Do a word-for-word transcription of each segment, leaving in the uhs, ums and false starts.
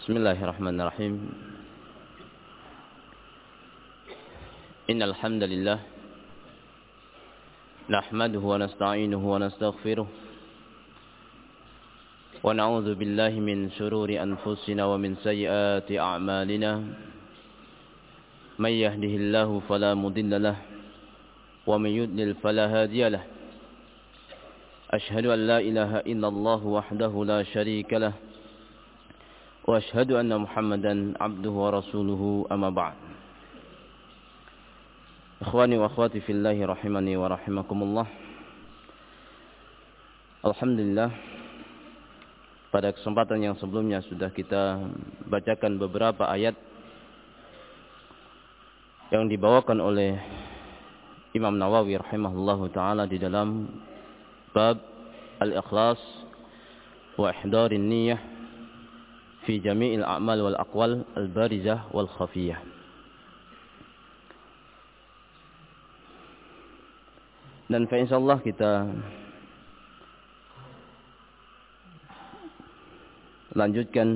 Bismillahirrahmanirrahim. Innal hamdalillah nahmaduhu wa nasta'inuhu wa nastaghfiruh wa na'udzu billahi min shururi anfusina wa min sayyiati a'malina. May yahdihillahu fala mudilla lahu wa may yudlil fala hadiya lahu. Ashhadu an la ilaha illallah wahdahu la syarika lahu wa ashhadu anna Muhammadan abduhu wa rasuluhu, amma ba'd. Ikhwani wa akhwati fillahi rahimani wa rahimakumullah. Alhamdulillah, pada kesempatan yang sebelumnya sudah kita bacakan beberapa ayat yang dibawakan oleh Imam Nawawi rahimahullahu ta'ala di dalam bab al-ikhlas wa ihdarin niyyah fi jami'il a'mal wal aqwal al-barizah wal khafiyah. Dan insyaallah kita lanjutkan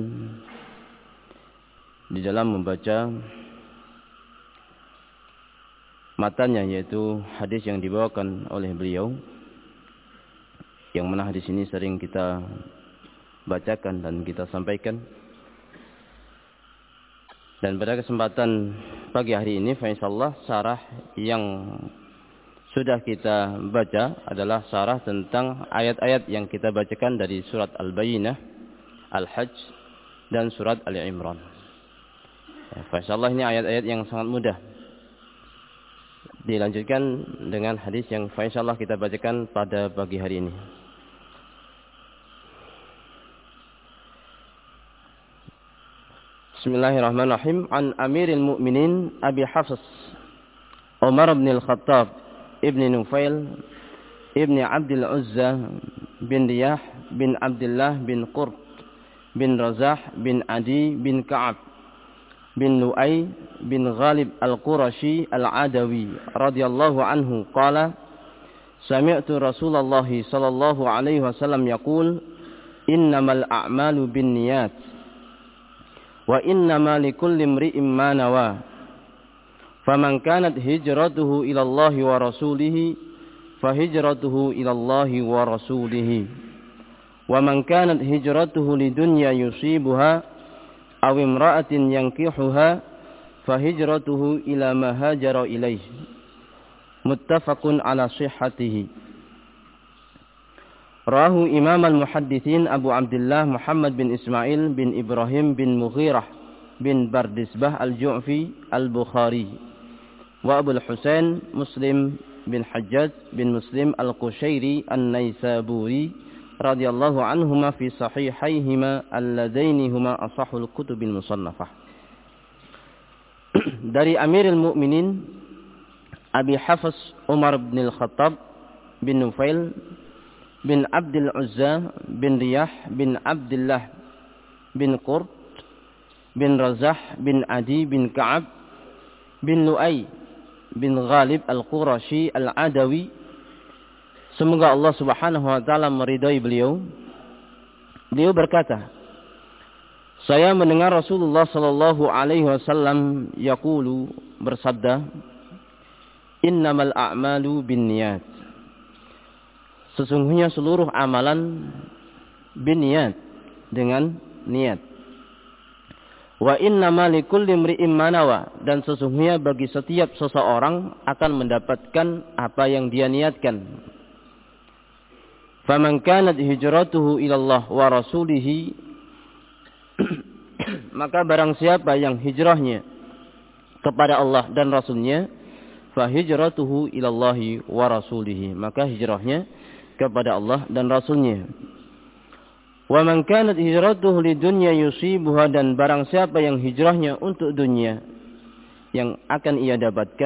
di dalam membaca matanya, yaitu hadis yang dibawakan oleh beliau, yang mana hadis ini sering kita bacakan dan kita sampaikan. Dan pada kesempatan pagi hari ini, insyaallah syarah yang sudah kita baca adalah syarah tentang ayat-ayat yang kita bacakan dari surat Al-Bayyinah, Al-Hajj, dan surat Ali Imran. Ya, insyaallah ini ayat-ayat yang sangat mudah. Dilanjutkan dengan hadis yang insyaallah kita bacakan pada pagi hari ini. Bismillahirrahmanirrahim. An Amiril Mu'minin Abi Hafs Umar bin Al-Khattab ibn Nufail ibn Abdul Uzza bin Riyah bin Abdullah bin Qurt bin Razah bin Adi bin Ka'ab bin Lu'ay bin Ghalib Al-Qurashi Al-Adawi radhiyallahu anhu qala sami'tu Rasulullah sallallahu alaihi wasallam yaqul innamal a'malu binniyat wa innama likulli imri'in ma nawa faman kanat hijratuhu ila Allah wa rasulih fa hijratuhu ila Allah wa rasulih wa man kanat hijratuhu lidunya yusibuha aw imra'atin yankihuha fa hijratuhu ila ma hajara ilaihi. Muttafaqun ala sihhatihi. Rahu Imam al-Muhaddithin Abu Abdullah Muhammad bin Ismail bin Ibrahim bin Mughirah bin Bardisbah al-Ju'fi al-Bukhari wa Abu al-Husain Muslim bin Hajjaj bin Muslim al-Qushairi an-Naisaburi radhiyallahu anhuma fi sahihayhima alladaini huma asahul kutubil musannafah. Dari Amirul Mukminin Abi Hafs Umar bin Al-Khattab bin Nufail bin Abdul Uzza bin Riyah bin Abdullah bin Qurt bin Razah bin Adi bin Ka'ab bin Lu'ay bin Ghalib Al-Qurashi Al-Adawi. Semoga Allah Subhanahu wa taala meridai beliau. Beliau berkata, saya mendengar Rasulullah sallallahu alaihi wasallam yaqulu, bersabda, innamal a'malu binniyat. Sesungguhnya seluruh amalan binniyat, dengan niat. Wa innama likulli imri'in ma nawa, dan sesungguhnya bagi setiap seseorang akan mendapatkan apa yang dia niatkan. Faman kanat hijratuhu ila Allah wa rasulih, maka barang siapa yang hijrahnya kepada Allah dan Rasulnya, fa hijratuhu ila Allah wa rasulih, maka hijrahnya kepada Allah dan Rasulnya. Wa man kanat hijratuhu lidunya yusibuha, dan barang siapa yang hijrahnya untuk dunia yang akan ia dapatkan,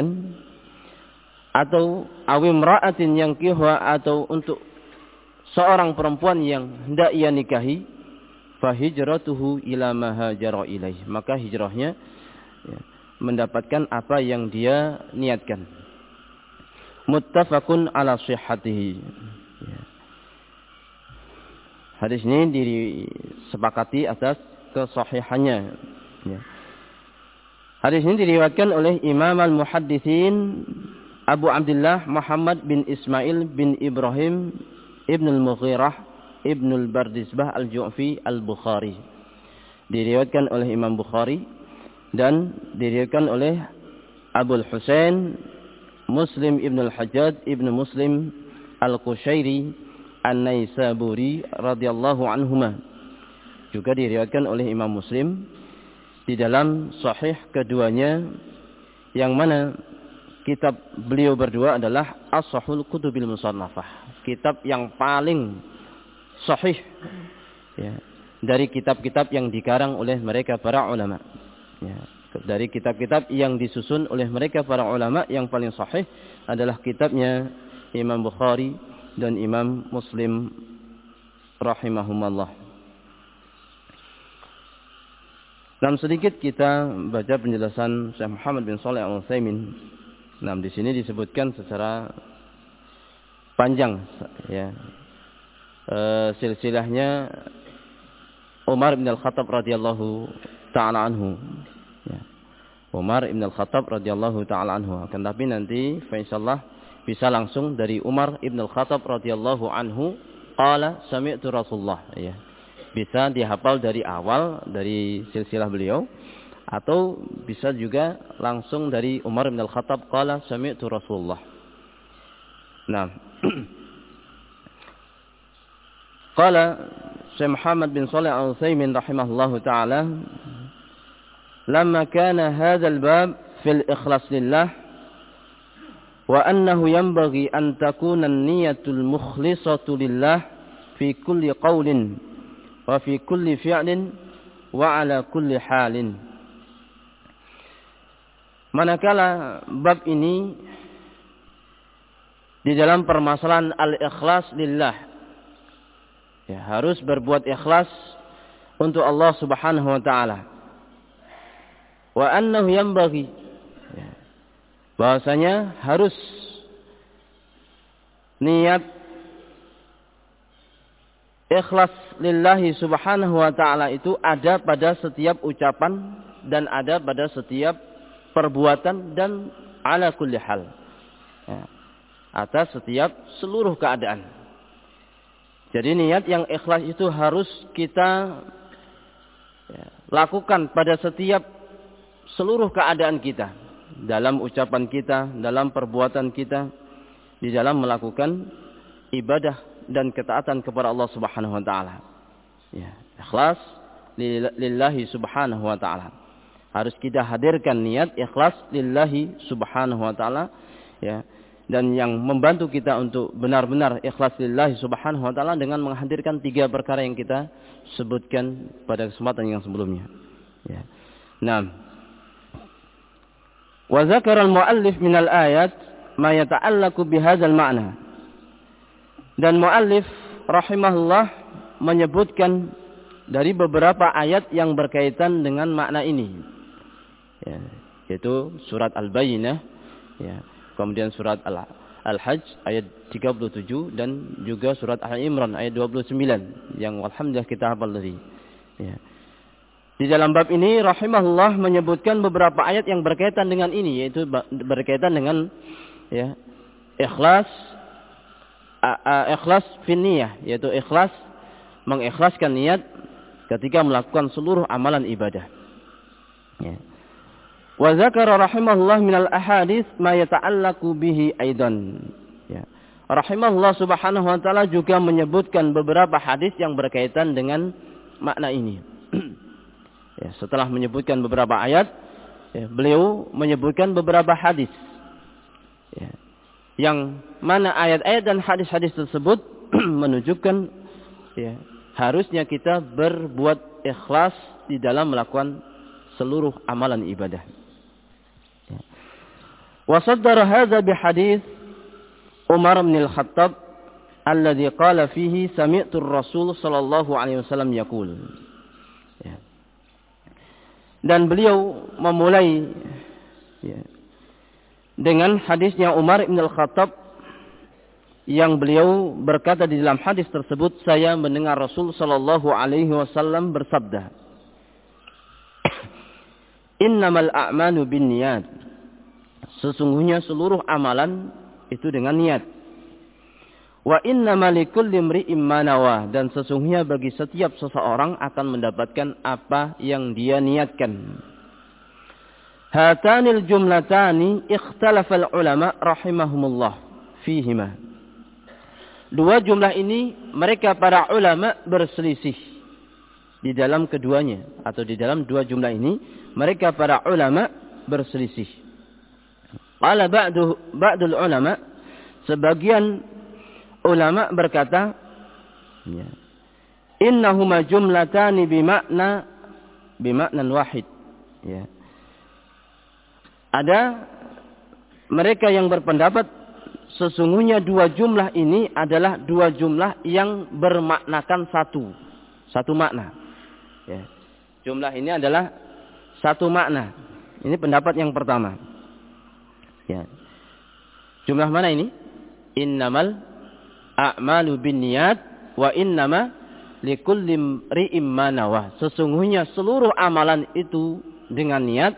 atau awimra'atin yang kihwa, atau untuk seorang perempuan yang hendak ia nikahi, fa hijratuhu ila ma hajara ilaih, maka hijrahnya ya, mendapatkan apa yang dia niatkan. Muttafaqun ala sihhatihi. Ya. Hadis ini disepakati atas kesahihannya. Ya. Hadis ini diriwayatkan oleh Imam al-Muhadditsin Abu Abdullah Muhammad bin Ismail bin Ibrahim Ibn al-Mughirah Ibn al-Bardizbah al-Ju'fi al-Bukhari. Diriwayatkan oleh Imam Bukhari dan diriwayatkan oleh Abu Husain Muslim Ibn al-Hajjaj Ibn Muslim al-Qushairi An-Naisaburi radhiyallahu anhuma. Juga diriwayatkan oleh Imam Muslim di dalam sahih keduanya, yang mana kitab beliau berdua adalah As-Sahihul Kutubil Musannafah, kitab yang paling sahih ya, dari kitab-kitab yang dikarang oleh mereka para ulama. Ya, dari kitab-kitab yang disusun oleh mereka para ulama, yang paling sahih adalah kitabnya Imam Bukhari dan Imam Muslim rahimahumallah. Nah, sedikit kita baca penjelasan Syekh Muhammad bin Shalih Al-Utsaimin. Nah, di sini disebutkan secara panjang ya. E, silsilahnya Umar bin Al-Khattab radhiyallahu taala anhu. Ya. Umar bin Al-Khattab radhiyallahu taala anhu. Akan tapi nanti insyaallah bisa langsung dari Umar bin Al-Khattab radhiyallahu anhu qala sami'tu Rasulullah ya. Bisa dihafal dari awal dari silsilah beliau, atau bisa juga langsung dari Umar bin Al-Khattab qala sami'tu Rasulullah. Nah, qala Syekh Muhammad bin Shalih Al-Utsaimin rahimahullahu taala, lamma kana hadzal bab fil ikhlas lillah wa annahu yanbaghi an takuna an-niyatul mukhlisatu lillah fi kulli qawlin wa fi kulli fi'lin wa ala kulli halin. Manakala bab ini di dalam permasalahan al-ikhlas lillah, ya, harus berbuat ikhlas untuk Allah Subhanahu wa taala. Wa annahu yanbaghi, ya, bahwasanya harus niat ikhlas lillahi subhanahu wa ta'ala itu ada pada setiap ucapan dan ada pada setiap perbuatan dan ala kulli hal. Ya, atas setiap seluruh keadaan. Jadi niat yang ikhlas itu harus kita ya, lakukan pada setiap seluruh keadaan kita. Dalam ucapan kita, dalam perbuatan kita, di dalam melakukan ibadah dan ketaatan kepada Allah Subhanahu wa taala. Ya, ikhlas lillahi subhanahu wa taala. Harus kita hadirkan niat ikhlas lillahi subhanahu wa taala, ya. Dan yang membantu kita untuk benar-benar ikhlas lillahi subhanahu wa taala dengan menghadirkan tiga perkara yang kita sebutkan pada kesempatan yang sebelumnya. Ya. Nah, wa dzakara al-muallif min al-ayat ma yata'allaqu bihadzal ma'na. Dan muallif rahimahullah menyebutkan dari beberapa ayat yang berkaitan dengan makna ini, ya, yaitu surat Al-Bayyinah, ya, kemudian surat Al-Hajj ayat tiga puluh tujuh dan juga surat Al-Imran ayat dua puluh sembilan yang alhamdulillah kita hafal tadi. Ya. Di dalam bab ini rahimahullah menyebutkan beberapa ayat yang berkaitan dengan ini, yaitu berkaitan dengan ya, ikhlas ikhlas fin niyah, yaitu ikhlas mengikhlaskan niat ketika melakukan seluruh amalan ibadah. Ya. Wa dzakara rahimahullah minal ahadits ma yata'allaqu bihi aidan. Ya. Rahimahullah subhanahu wa taala juga menyebutkan beberapa hadis yang berkaitan dengan makna ini. Ya, setelah menyebutkan beberapa ayat, ya, beliau menyebutkan beberapa hadis. Ya. Yang mana ayat-ayat dan hadis-hadis tersebut menunjukkan ya, harusnya kita berbuat ikhlas di dalam melakukan seluruh amalan ibadah. Ya. Wa saddara hadza bi hadis Umar bin Al-Khattab alladhi qala fihi sami'tu ar-Rasul sallallahu alaihi wasallam yaqul. Ya. Dan beliau memulai ya, dengan hadisnya Umar bin Al-Khattab yang beliau berkata di dalam hadis tersebut, saya mendengar Rasul sallallahu alaihi wasallam bersabda. Innamal a'malu binniyat. Sesungguhnya seluruh amalan itu dengan niat. Wa innamal likulli imri'in ma nawa, dan sesungguhnya bagi setiap seseorang akan mendapatkan apa yang dia niatkan. Hatanil jumlatani ikhtalafal ulama rahimahumullah fihima. Dua jumlah ini mereka para ulama berselisih di dalam keduanya, atau di dalam dua jumlah ini mereka para ulama berselisih. Qala ba'du ba'dul ulama, sebagian ulama berkata, ya, innahuma jumlatani bimakna bimaknan wahid. Ya. Ada mereka yang berpendapat sesungguhnya dua jumlah ini adalah dua jumlah yang bermaknakan satu, satu makna. Ya. Jumlah ini adalah satu makna. Ini pendapat yang pertama. Ya. Jumlah mana ini? Innamal a'malu binniyat wa innama likulli imri'in ma nawa. Sesungguhnya seluruh amalan itu dengan niat,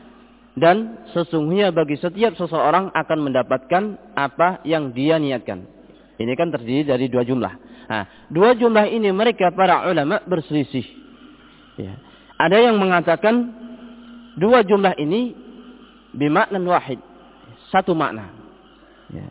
dan sesungguhnya bagi setiap seseorang akan mendapatkan apa yang dia niatkan. Ini kan terdiri dari dua jumlah. Nah, dua jumlah ini mereka para ulama berselisih. Ya. Ada yang mengatakan dua jumlah ini bimaknan wahid, satu makna. Ya.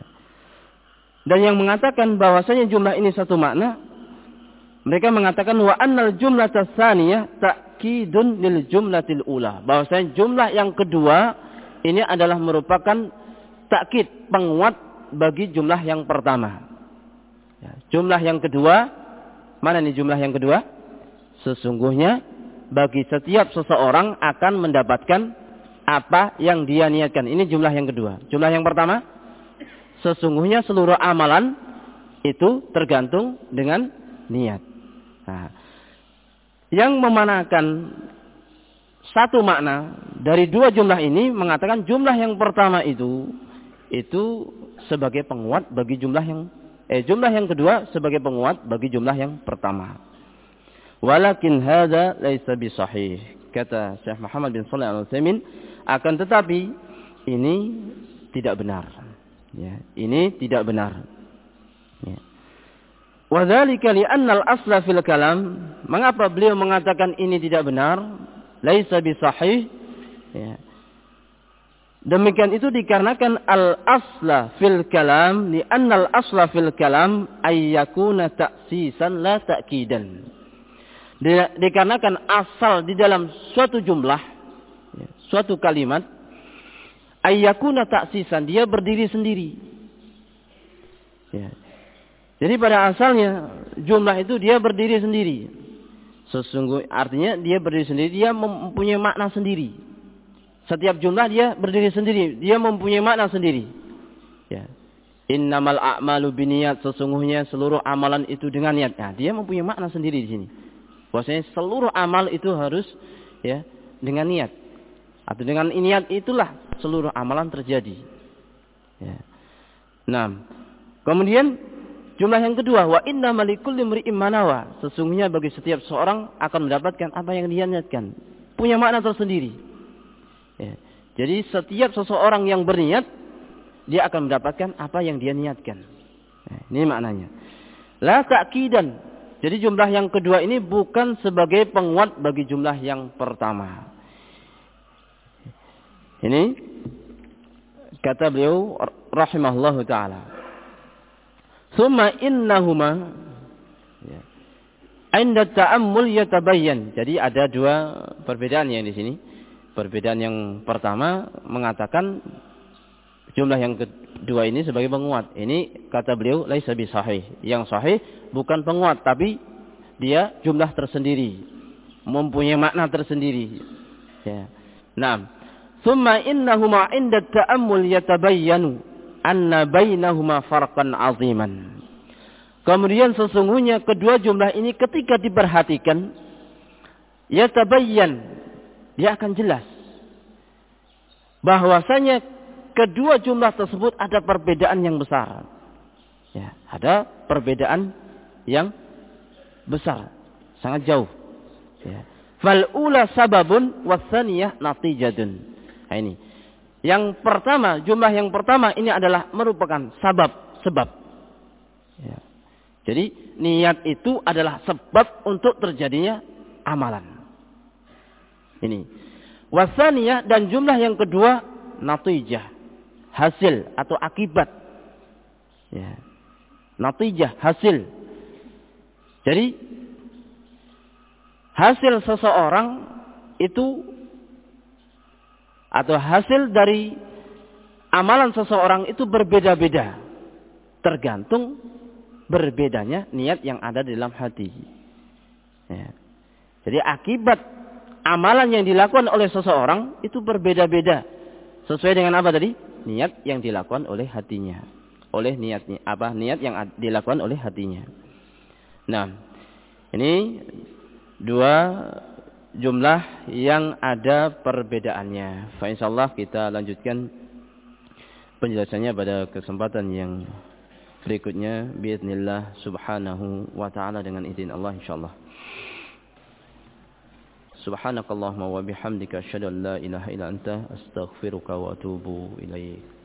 Dan yang mengatakan bahwasanya jumlah ini satu makna, mereka mengatakan wa annal jumlata tsaniyah ta'kidun lil jumlatil ula. Bahwasanya jumlah yang kedua ini adalah merupakan takkid, penguat bagi jumlah yang pertama. Ya, jumlah yang kedua, mana nih jumlah yang kedua? Sesungguhnya bagi setiap seseorang akan mendapatkan apa yang dia niatkan. Ini jumlah yang kedua. Jumlah yang pertama, sesungguhnya seluruh amalan itu tergantung dengan niat. Nah, yang memanakan satu makna dari dua jumlah ini mengatakan jumlah yang pertama itu itu sebagai penguat bagi jumlah yang eh jumlah yang kedua sebagai penguat bagi jumlah yang pertama. Walakin hadza laisa bisahih, kata Syekh Muhammad bin Shalih Al-Utsaimin, akan tetapi ini tidak benar. Ya, ini tidak benar. Ya. Wa dzalika li'anna al-asla fil kalam. Mengapa beliau mengatakan ini tidak benar? Laisa bisahih. Ya. Demikian itu dikarenakan al-asla fil kalam, li'anna al-asla fil kalam ay yakuna ta'sisan la ta'kidan. Dikarenakan asal di dalam suatu jumlah, ya, suatu kalimat, ayyakuna taksisan, dia berdiri sendiri. Ya. Jadi pada asalnya jumlah itu dia berdiri sendiri. Sesungguhnya artinya dia berdiri sendiri, dia mempunyai makna sendiri. Setiap jumlah dia berdiri sendiri, dia mempunyai makna sendiri. Ya. Innamal a'malu binniyat, sesungguhnya seluruh amalan itu dengan niat. Nah, dia mempunyai makna sendiri di sini. Bahwasanya seluruh amal itu harus ya dengan niat. Atau dengan niat itulah seluruh amalan terjadi. Ya. Nah, kemudian jumlah yang kedua, wa innamal likulli imri'in ma nawa. Sesungguhnya bagi setiap seorang akan mendapatkan apa yang dia niatkan. Punya makna tersendiri. Ya. Jadi setiap seseorang yang berniat, dia akan mendapatkan apa yang dia niatkan. Nah, ini maknanya. La ta'kidan. Jadi jumlah yang kedua ini bukan sebagai penguat bagi jumlah yang pertama. Ini kata beliau rahimahullahu ta'ala. Tsumma innahuma ya, 'inda ta'ammul yatabayyan. Jadi ada dua perbedaan yang di sini. Perbedaan yang pertama mengatakan jumlah yang kedua ini sebagai penguat. Ini kata beliau laisa bisahih. Yang sahih bukan penguat, tapi dia jumlah tersendiri, mempunyai makna tersendiri. Ya. Nah, tsumma innahuma 'inda ta'ammul yatabayyanu anna bainahuma farqan 'aziman. Kemudian sesungguhnya kedua jumlah ini ketika diperhatikan yatabayyan, dia akan jelas bahwasanya kedua jumlah tersebut ada perbedaan yang besar. Ya, ada perbedaan yang besar, sangat jauh. Ya. Fal ula sababun watsaniyah natijatun. Nah, ini. Yang pertama, jumlah yang pertama ini adalah merupakan sabab, sebab. Ya. Jadi niat itu adalah sebab untuk terjadinya amalan. Ini. Watsaniyah, dan jumlah yang kedua natijah, hasil atau akibat. Ya. Natijah, hasil. Jadi hasil seseorang itu atau hasil dari amalan seseorang itu berbeda-beda, tergantung berbedanya niat yang ada di dalam hati. Ya. Jadi akibat amalan yang dilakukan oleh seseorang itu berbeda-beda, sesuai dengan apa tadi? Niat yang dilakukan oleh hatinya, oleh niatnya apa? Niat yang dilakukan oleh hatinya. Nah, ini dua jumlah yang ada perbedaannya. Fa insyaallah kita lanjutkan penjelasannya pada kesempatan yang berikutnya biidznillah subhanahu wa ta'ala dengan izin Allah insyaallah. Subhanakallahumma wa bihamdika asyhadu an la ilaha illa anta astaghfiruka wa atubu ilaik.